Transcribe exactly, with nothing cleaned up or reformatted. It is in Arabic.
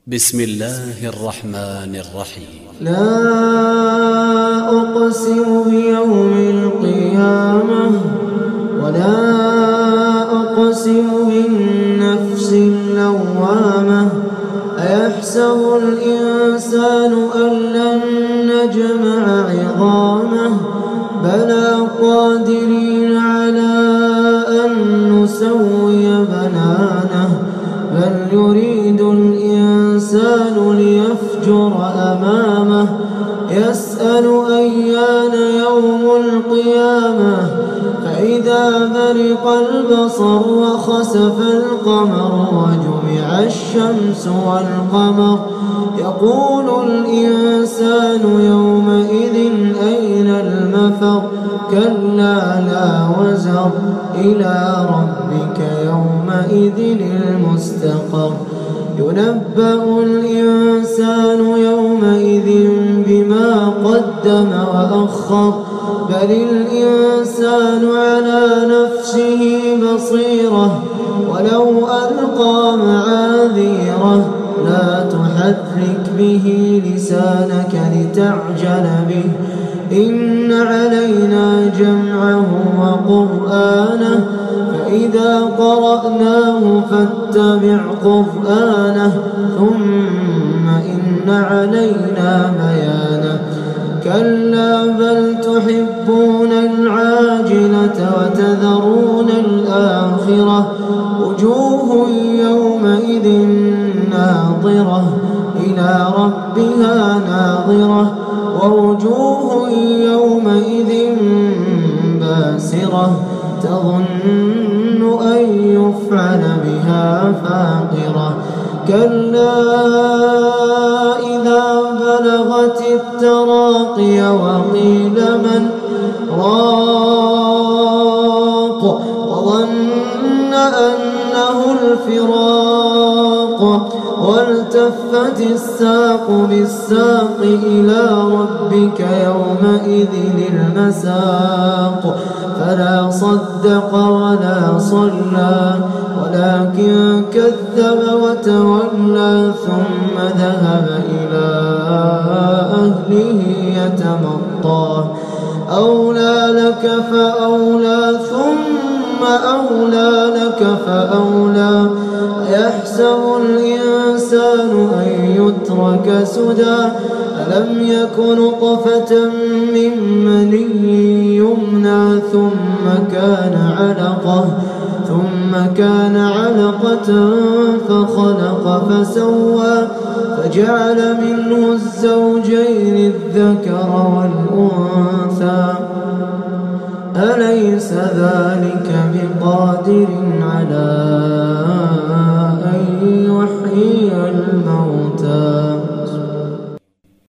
بسم الله الرحمن الرحيم. لا أقسم بيوم القيامة ولا أقسم بالنفس اللوامة. أيحسب الإنسان أن لن نجمع عظامه بلى قادرين على أن نسوي بنانه بل يريد الإنسان ليفجر أمامه يسأل أيان يوم القيامة فإذا برق البصر وخسف القمر وجمع الشمس والقمر يقول الإنسان يومئذ أين المفر كلا لا وزر إلى ربك يومئذ المستقر ينبأ الإنسان يومئذ بما قدم وأخر بل الإنسان على نفسه بصيرة ولو ألقى معاذيره لا تحرك به لسانك لتعجل به إن علينا جمعه وقرآنه فإذا قرأناه فاتبع قرآنه ثم إن علينا بيانه كلا بل تحبون العاجلة وتذرون الآخرة وجوه يومئذ ناظرة إلى ربها ناظرة ووجوه يومئذ باسرة تظن أن يفعل بها فاقرة كلا إذا بلغت التراقي وقيل من راق وظن أنه الفراق والتفت الساق بالساق إلى ربك يومئذ المساق فلا صدق ولا صلى ولكن كذب وتولى ثم ذهب إلى أهله يتمطى أولى لك فأولى ثم أولى لك فأولى يحسب الإنسان أن يترك سدى ألم يك نطفة من مني يمنى ثم كان علقة ثم كان علقة فخلق فسوى فجعل منه الزوجين الذكر والأنثى أليس ذلك بقادر على